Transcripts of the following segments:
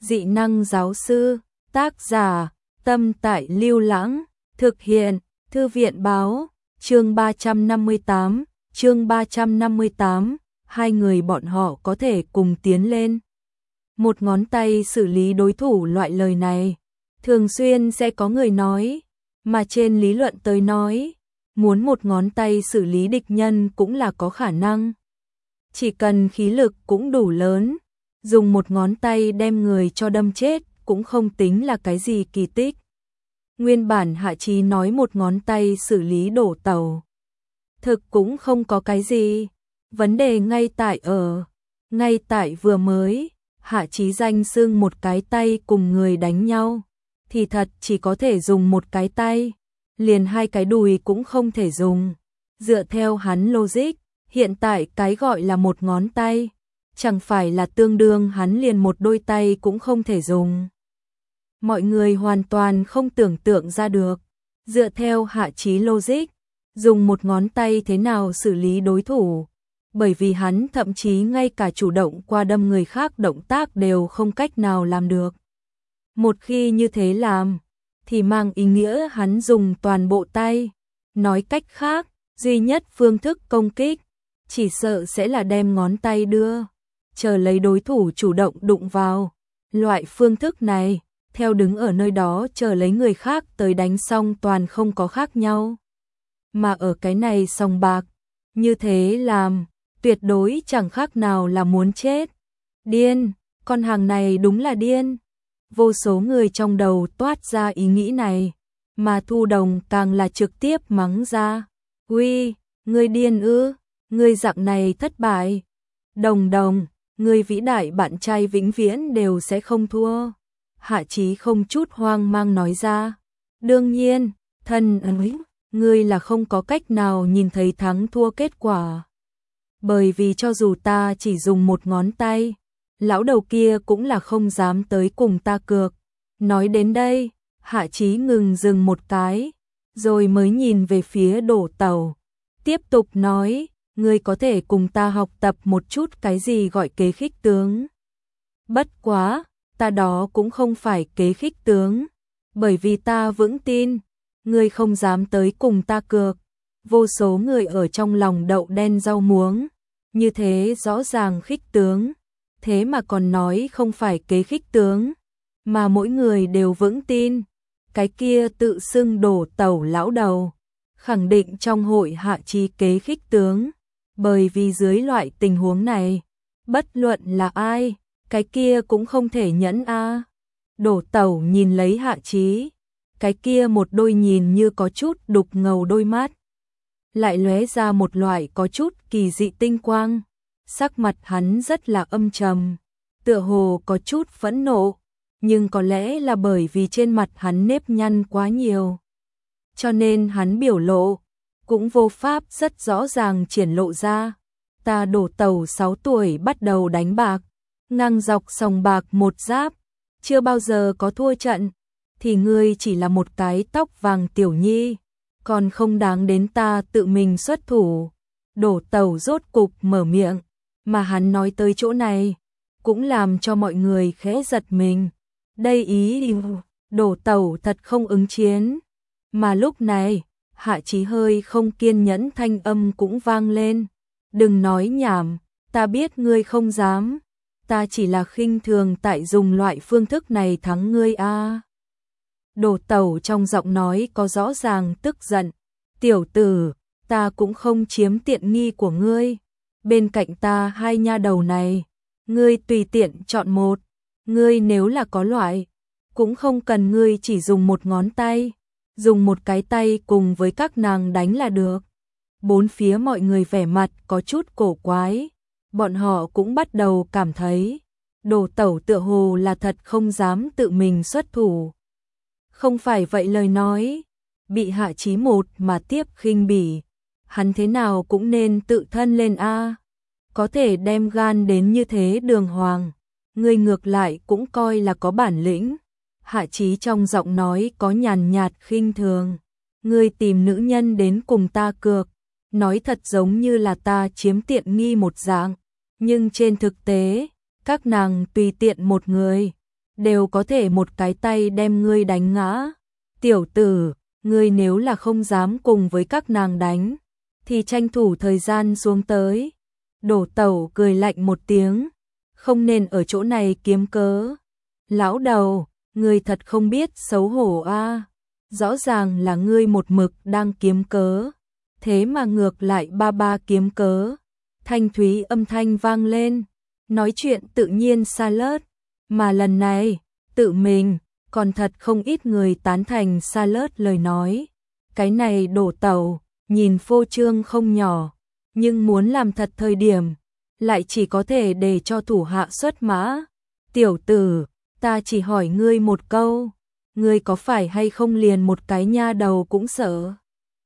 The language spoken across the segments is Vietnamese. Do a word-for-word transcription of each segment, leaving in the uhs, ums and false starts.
Dị năng giáo sư, tác giả, Tâm Tại Lưu Lãng, thực hiện, Thư viện báo, chương ba trăm năm mươi tám, chương ba trăm năm mươi tám, hai người bọn họ có thể cùng tiến lên. Một ngón tay xử lý đối thủ, loại lời này, thường xuyên sẽ có người nói, mà trên lý luận tới nói, muốn một ngón tay xử lý địch nhân cũng là có khả năng. Chỉ cần khí lực cũng đủ lớn, dùng một ngón tay đem người cho đâm chết cũng không tính là cái gì kỳ tích. Nguyên bản Hạ Chí nói một ngón tay xử lý đổ tàu. Thực cũng không có cái gì. Vấn đề ngay tại ở. Ngay tại vừa mới, Hạ Chí danh xưng một cái tay cùng người đánh nhau. Thì thật chỉ có thể dùng một cái tay. Liền hai cái đùi cũng không thể dùng. Dựa theo hắn logic, hiện tại cái gọi là một ngón tay. Chẳng phải là tương đương hắn liền một đôi tay cũng không thể dùng. Mọi người hoàn toàn không tưởng tượng ra được. Dựa theo Hạ Chí logic, dùng một ngón tay thế nào xử lý đối thủ. Bởi vì hắn thậm chí ngay cả chủ động qua đâm người khác động tác đều không cách nào làm được. Một khi như thế làm, thì mang ý nghĩa hắn dùng toàn bộ tay. Nói cách khác, duy nhất phương thức công kích, chỉ sợ sẽ là đem ngón tay đưa, chờ lấy đối thủ chủ động đụng vào. Loại phương thức này, theo đứng ở nơi đó chờ lấy người khác tới đánh xong toàn không có khác nhau. Mà ở cái này sòng bạc, như thế làm, tuyệt đối chẳng khác nào là muốn chết. Điên, con hàng này đúng là điên. Vô số người trong đầu toát ra ý nghĩ này, mà Thu Đồng càng là trực tiếp mắng ra. Uy, ngươi điên ư, ngươi dạng này thất bại. Đồng Đồng, ngươi vĩ đại bạn trai vĩnh viễn đều sẽ không thua. Hạ Chí không chút hoang mang nói ra. Đương nhiên, thân ơi, ngươi là không có cách nào nhìn thấy thắng thua kết quả. Bởi vì cho dù ta chỉ dùng một ngón tay, lão đầu kia cũng là không dám tới cùng ta cược. Nói đến đây, Hạ Chí ngừng dừng một cái, rồi mới nhìn về phía Đổ Tàu. Tiếp tục nói, ngươi có thể cùng ta học tập một chút cái gì gọi kế khích tướng. Bất quá, ta đó cũng không phải kế khích tướng, bởi vì ta vững tin, ngươi không dám tới cùng ta cược. Vô số người ở trong lòng đậu đen rau muống, như thế rõ ràng khích tướng, thế mà còn nói không phải kế khích tướng, mà mỗi người đều vững tin, cái kia tự xưng Đổ Tàu lão đầu, khẳng định trong hội Hạ Chí kế khích tướng, bởi vì dưới loại tình huống này, bất luận là ai, cái kia cũng không thể nhẫn a. À. Đổ Tàu nhìn lấy Hạ Chí, cái kia một đôi nhìn như có chút đục ngầu đôi mắt, lại lóe ra một loại có chút kỳ dị tinh quang. Sắc mặt hắn rất là âm trầm, tựa hồ có chút phẫn nộ, nhưng có lẽ là bởi vì trên mặt hắn nếp nhăn quá nhiều, cho nên hắn biểu lộ cũng vô pháp rất rõ ràng triển lộ ra. Ta Đổ Tàu sáu tuổi bắt đầu đánh bạc, ngang dọc sòng bạc một giáp, chưa bao giờ có thua trận, thì ngươi chỉ là một cái tóc vàng tiểu nhi, còn không đáng đến ta tự mình xuất thủ. Đổ Tàu rốt cục mở miệng, mà hắn nói tới chỗ này, cũng làm cho mọi người khẽ giật mình. Đây ý Đổ Tàu thật không ứng chiến. Mà lúc này, Hạ Chí hơi không kiên nhẫn thanh âm cũng vang lên. Đừng nói nhảm, ta biết ngươi không dám, ta chỉ là khinh thường tại dùng loại phương thức này thắng ngươi a. À. Đổ Tàu trong giọng nói có rõ ràng tức giận. Tiểu tử, ta cũng không chiếm tiện nghi của ngươi. Bên cạnh ta hai nha đầu này, ngươi tùy tiện chọn một. Ngươi nếu là có loại, cũng không cần ngươi chỉ dùng một ngón tay, dùng một cái tay cùng với các nàng đánh là được. Bốn phía mọi người vẻ mặt có chút cổ quái, bọn họ cũng bắt đầu cảm thấy Đổ Tàu tựa hồ là thật không dám tự mình xuất thủ. Không phải vậy lời nói, bị Hạ Chí một mà tiếp khinh bỉ, hắn thế nào cũng nên tự thân lên a. Có thể đem gan đến như thế đường hoàng, ngươi ngược lại cũng coi là có bản lĩnh. Hạ Chí trong giọng nói có nhàn nhạt khinh thường. Ngươi tìm nữ nhân đến cùng ta cược, nói thật giống như là ta chiếm tiện nghi một dạng, nhưng trên thực tế, các nàng tùy tiện một người, đều có thể một cái tay đem ngươi đánh ngã. Tiểu tử, ngươi nếu là không dám cùng với các nàng đánh, thì tranh thủ thời gian xuống tới. Đổ Tẩu cười lạnh một tiếng, không nên ở chỗ này kiếm cớ. Lão đầu, ngươi thật không biết xấu hổ a. Rõ ràng là ngươi một mực đang kiếm cớ, thế mà ngược lại ba ba kiếm cớ. Thanh thúy âm thanh vang lên, nói chuyện tự nhiên xa lớt, mà lần này, tự mình, còn thật không ít người tán thành xa lớt lời nói. Cái này Đổ Tẩu, nhìn phô trương không nhỏ, nhưng muốn làm thật thời điểm, lại chỉ có thể để cho thủ hạ xuất mã. Tiểu tử, ta chỉ hỏi ngươi một câu, ngươi có phải hay không liền một cái nha đầu cũng sợ?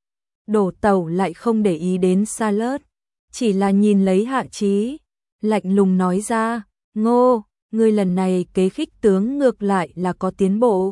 Đổ Tẩu lại không để ý đến xa lớt, chỉ là nhìn lấy Hạ Chí, lạnh lùng nói ra, Ngô, ngươi lần này kế khích tướng ngược lại là có tiến bộ.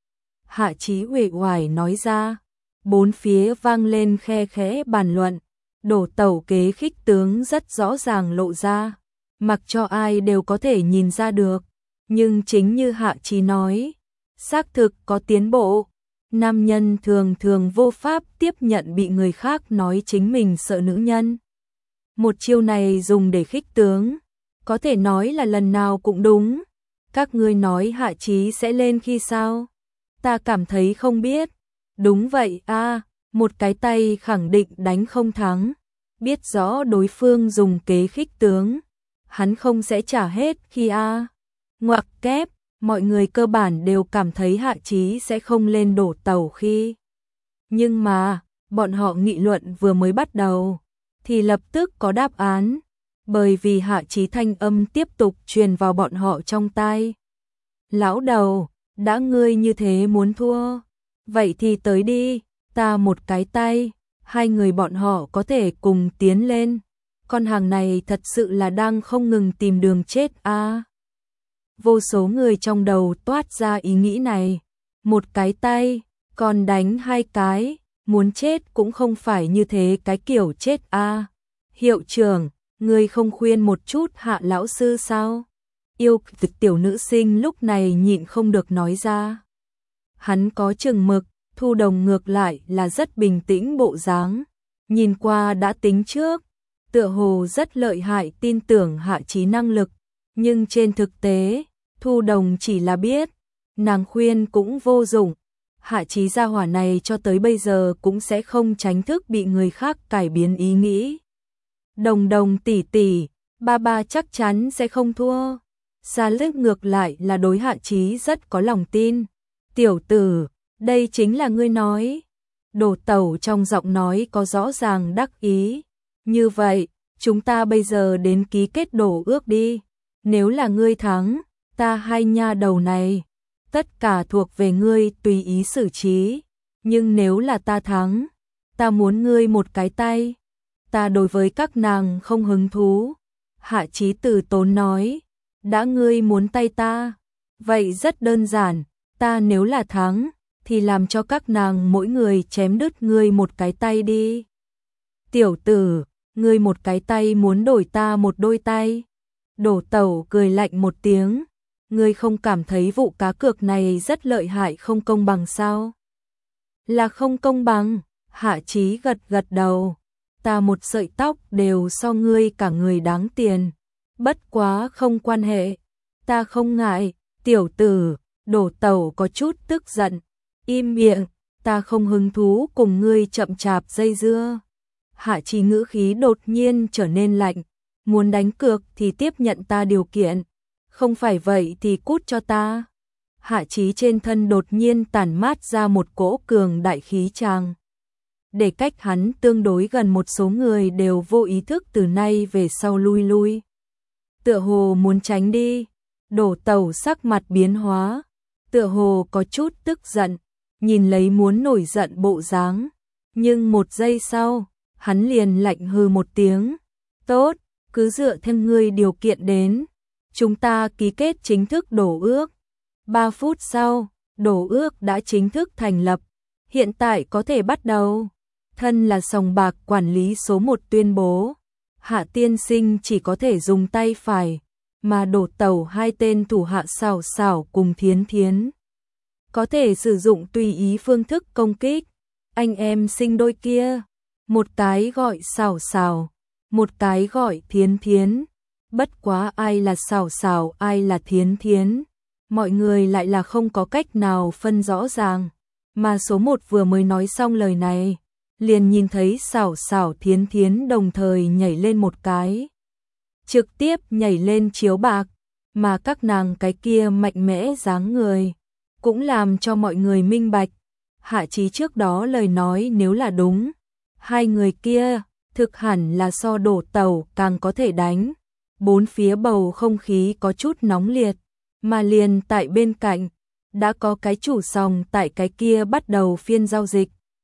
Hạ Chí uể oải nói ra, bốn phía vang lên khe khẽ bàn luận. Đổ Tẩu kế khích tướng rất rõ ràng lộ ra, mặc cho ai đều có thể nhìn ra được, nhưng chính như Hạ Chí nói, xác thực có tiến bộ. Nam nhân thường thường vô pháp tiếp nhận bị người khác nói chính mình sợ nữ nhân. Một chiêu này dùng để khích tướng, có thể nói là lần nào cũng đúng. Các ngươi nói Hạ Chí sẽ lên khi sao? Ta cảm thấy không biết. Đúng vậy a, một cái tay khẳng định đánh không thắng. Biết rõ đối phương dùng kế khích tướng, hắn không sẽ trả hết khi a. Ngoặc kép, mọi người cơ bản đều cảm thấy Hạ Chí sẽ không lên Đổ Tẩu khi. Nhưng mà, bọn họ nghị luận vừa mới bắt đầu, thì lập tức có đáp án, bởi vì Hạ Chí thanh âm tiếp tục truyền vào bọn họ trong tai. Lão đầu, đã ngươi như thế muốn thua, vậy thì tới đi, ta một cái tay, hai người bọn họ có thể cùng tiến lên. Con hàng này thật sự là đang không ngừng tìm đường chết a. À. Vô số người trong đầu toát ra ý nghĩ này, một cái tay, còn đánh hai cái, muốn chết cũng không phải như thế cái kiểu chết a. À. Hiệu trưởng, ngươi không khuyên một chút Hạ lão sư sao? Yêu tiểu nữ sinh lúc này nhịn không được nói ra. Hắn có chừng mực, Thu Đồng ngược lại là rất bình tĩnh bộ dáng, nhìn qua đã tính trước, tựa hồ rất lợi hại tin tưởng Hạ Chí năng lực, nhưng trên thực tế, Thu Đồng chỉ là biết, nàng khuyên cũng vô dụng. Hạ Chí gia hỏa này cho tới bây giờ cũng sẽ không tránh thức bị người khác cải biến ý nghĩ. Đồng Đồng tỷ tỷ, ba ba chắc chắn sẽ không thua. Sa Lức ngược lại là đối Hạ Chí rất có lòng tin. Tiểu tử, đây chính là ngươi nói. Đổ Tẩu trong giọng nói có rõ ràng đắc ý. Như vậy, chúng ta bây giờ đến ký kết đổ ước đi. Nếu là ngươi thắng, ta hai nha đầu này, tất cả thuộc về ngươi tùy ý xử trí. Nhưng nếu là ta thắng, ta muốn ngươi một cái tay. Ta đối với các nàng không hứng thú. Hạ Chí từ tốn nói, đã ngươi muốn tay ta, vậy rất đơn giản, ta nếu là thắng, thì làm cho các nàng mỗi người chém đứt ngươi một cái tay đi. Tiểu tử, ngươi một cái tay muốn đổi ta một đôi tay. Đổ Tẩu cười lạnh một tiếng, ngươi không cảm thấy vụ cá cược này rất lợi hại không công bằng sao? Là không công bằng, Hạ Chí gật gật đầu, ta một sợi tóc đều so ngươi cả người đáng tiền, bất quá không quan hệ, ta không ngại. Tiểu tử, Đổ Tẩu có chút tức giận, im miệng, ta không hứng thú cùng ngươi chậm chạp dây dưa. Hạ Chí ngữ khí đột nhiên trở nên lạnh, muốn đánh cược thì tiếp nhận ta điều kiện, không phải vậy thì cút cho ta. Hạ Chí trên thân đột nhiên tản mát ra một cỗ cường đại khí tràng, để cách hắn tương đối gần một số người đều vô ý thức từ nay về sau lui lui. Tựa hồ muốn tránh đi, Đổ Tẩu sắc mặt biến hóa, tựa hồ có chút tức giận, nhìn lấy muốn nổi giận bộ dáng, nhưng một giây sau, hắn liền lạnh hừ một tiếng, tốt, cứ dựa theo ngươi điều kiện đến, chúng ta ký kết chính thức đổ ước. Ba phút sau, đổ ước đã chính thức thành lập, hiện tại có thể bắt đầu. Thân là sòng bạc quản lý số một tuyên bố, Hạ tiên sinh chỉ có thể dùng tay phải, mà Đổ Tẩu hai tên thủ hạ Xảo Xảo cùng Thiến Thiến có thể sử dụng tùy ý phương thức công kích. Anh em sinh đôi kia, một cái gọi Xảo Xảo, một cái gọi Thiến Thiến. Bất quá ai là Xảo Xảo, ai là Thiến Thiến, mọi người lại là không có cách nào phân rõ ràng. Mà số một vừa mới nói xong lời này, liền nhìn thấy Xảo Xảo Thiến Thiến đồng thời nhảy lên một cái. Trực tiếp nhảy lên chiếu bạc, mà các nàng cái kia mạnh mẽ dáng người, cũng làm cho mọi người minh bạch. Hạ Chí trước đó lời nói nếu là đúng, hai người kia thực hẳn là so Đổ Tẩu càng có thể đánh. Bốn phía bầu không khí có chút nóng liệt, mà liền tại bên cạnh, đã có cái chủ sòng tại cái kia bắt đầu phiên giao dịch.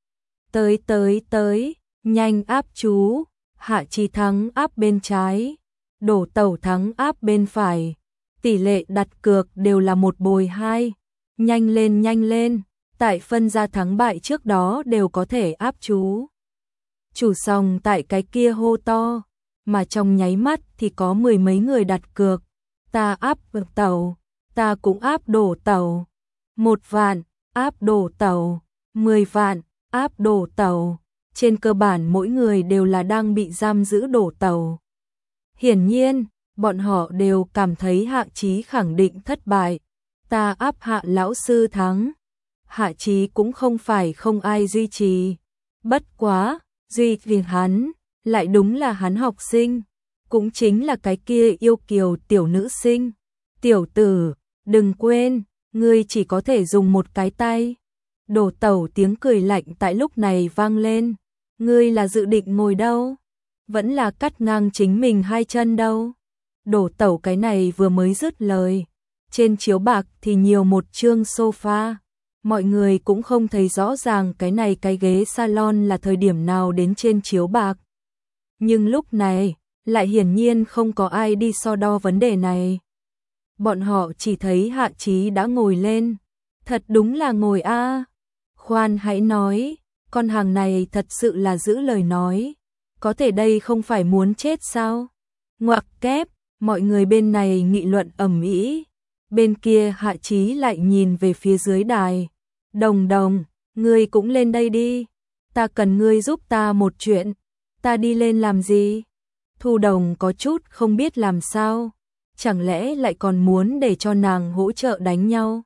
Tới tới tới, nhanh áp chú, Hạ Chí thắng áp bên trái, Đổ Tẩu thắng áp bên phải, tỷ lệ đặt cược đều là một bồi hai, nhanh lên nhanh lên, tại phân ra thắng bại trước đó đều có thể áp chú. Chủ sòng tại cái kia hô to, mà trong nháy mắt thì có mười mấy người đặt cược, ta áp Tẩu, ta cũng áp Đổ Tẩu, một vạn, áp Đổ Tẩu, mười vạn, áp Đổ Tẩu, trên cơ bản mỗi người đều là đang bị giam giữ Đổ Tẩu. Hiển nhiên, bọn họ đều cảm thấy Hạ Chí khẳng định thất bại, ta áp Hạ lão sư thắng. Hạ Chí cũng không phải không ai duy trì, bất quá, duy trì hắn, lại đúng là hắn học sinh, cũng chính là cái kia yêu kiều tiểu nữ sinh. Tiểu tử, đừng quên, ngươi chỉ có thể dùng một cái tay. Đổ Tẩu tiếng cười lạnh tại lúc này vang lên, ngươi là dự định ngồi đâu? Vẫn là cắt ngang chính mình hai chân đâu? Đổ Tẩu cái này vừa mới dứt lời, trên chiếu bạc thì nhiều một chương sofa. Mọi người cũng không thấy rõ ràng cái này cái ghế salon là thời điểm nào đến trên chiếu bạc. Nhưng lúc này, lại hiển nhiên không có ai đi so đo vấn đề này. Bọn họ chỉ thấy Hạ Chí đã ngồi lên. Thật đúng là ngồi a. À. Khoan hãy nói, con hàng này thật sự là giữ lời nói. Có thể đây không phải muốn chết sao? Ngoặc kép, mọi người bên này nghị luận ầm ĩ. Bên kia Hạ Chí lại nhìn về phía dưới đài. Đồng Đồng, ngươi cũng lên đây đi. Ta cần ngươi giúp ta một chuyện. Ta đi lên làm gì? Thu Đồng có chút không biết làm sao. Chẳng lẽ lại còn muốn để cho nàng hỗ trợ đánh nhau?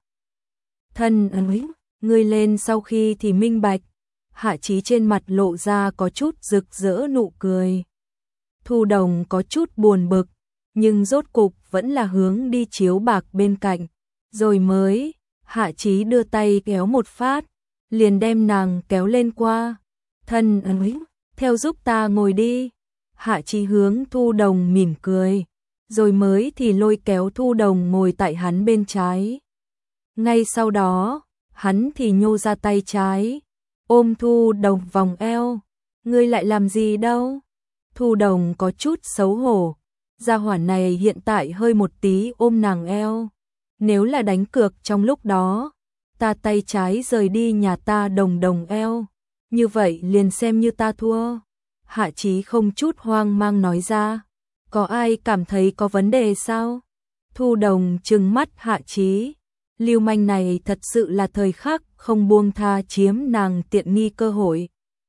Thân ơi, ngươi lên sau khi thì minh bạch. Hạ Chí trên mặt lộ ra có chút rực rỡ nụ cười. Thu Đồng có chút buồn bực, nhưng rốt cục vẫn là hướng đi chiếu bạc bên cạnh. Rồi mới, Hạ Chí đưa tay kéo một phát, liền đem nàng kéo lên qua. Thân ơi, theo giúp ta ngồi đi. Hạ Chí hướng Thu Đồng mỉm cười, rồi mới thì lôi kéo Thu Đồng ngồi tại hắn bên trái. Ngay sau đó, hắn thì nhô ra tay trái, ôm Thu Đồng vòng eo. Ngươi lại làm gì đâu? Thu Đồng có chút xấu hổ. Gia hỏa này hiện tại hơi một tí ôm nàng eo. Nếu là đánh cược trong lúc đó, ta tay trái rời đi nhà ta Đồng Đồng eo, như vậy liền xem như ta thua. Hạ Chí không chút hoang mang nói ra. Có ai cảm thấy có vấn đề sao? Thu Đồng trừng mắt Hạ Chí. Lưu manh này thật sự là thời khắc không buông tha chiếm nàng tiện nghi cơ hội.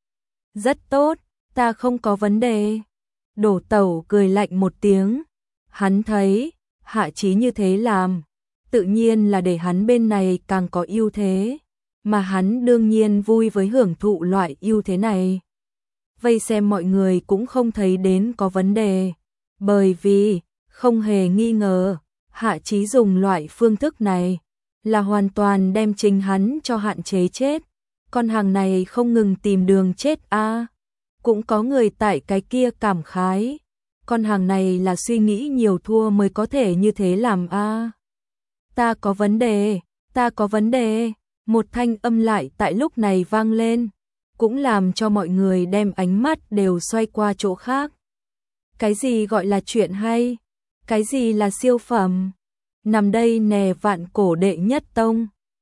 Rất tốt, ta không có vấn đề. Đổ Tẩu cười lạnh một tiếng. Hắn thấy, Hạ Chí như thế làm, tự nhiên là để hắn bên này càng có ưu thế. Mà hắn đương nhiên vui với hưởng thụ loại ưu thế này. Vây xem mọi người cũng không thấy đến có vấn đề. Bởi vì, không hề nghi ngờ, Hạ Chí dùng loại phương thức này là hoàn toàn đem chính hắn cho hạn chế chết. Con hàng này không ngừng tìm đường chết a. À. Cũng có người tại cái kia cảm khái. Con hàng này là suy nghĩ nhiều thua mới có thể như thế làm a. À. Ta có vấn đề, ta có vấn đề. Một thanh âm lại tại lúc này vang lên, cũng làm cho mọi người đem ánh mắt đều xoay qua chỗ khác. Cái gì gọi là chuyện hay? Cái gì là siêu phẩm? Nằm đây nè vạn cổ đệ nhất tông.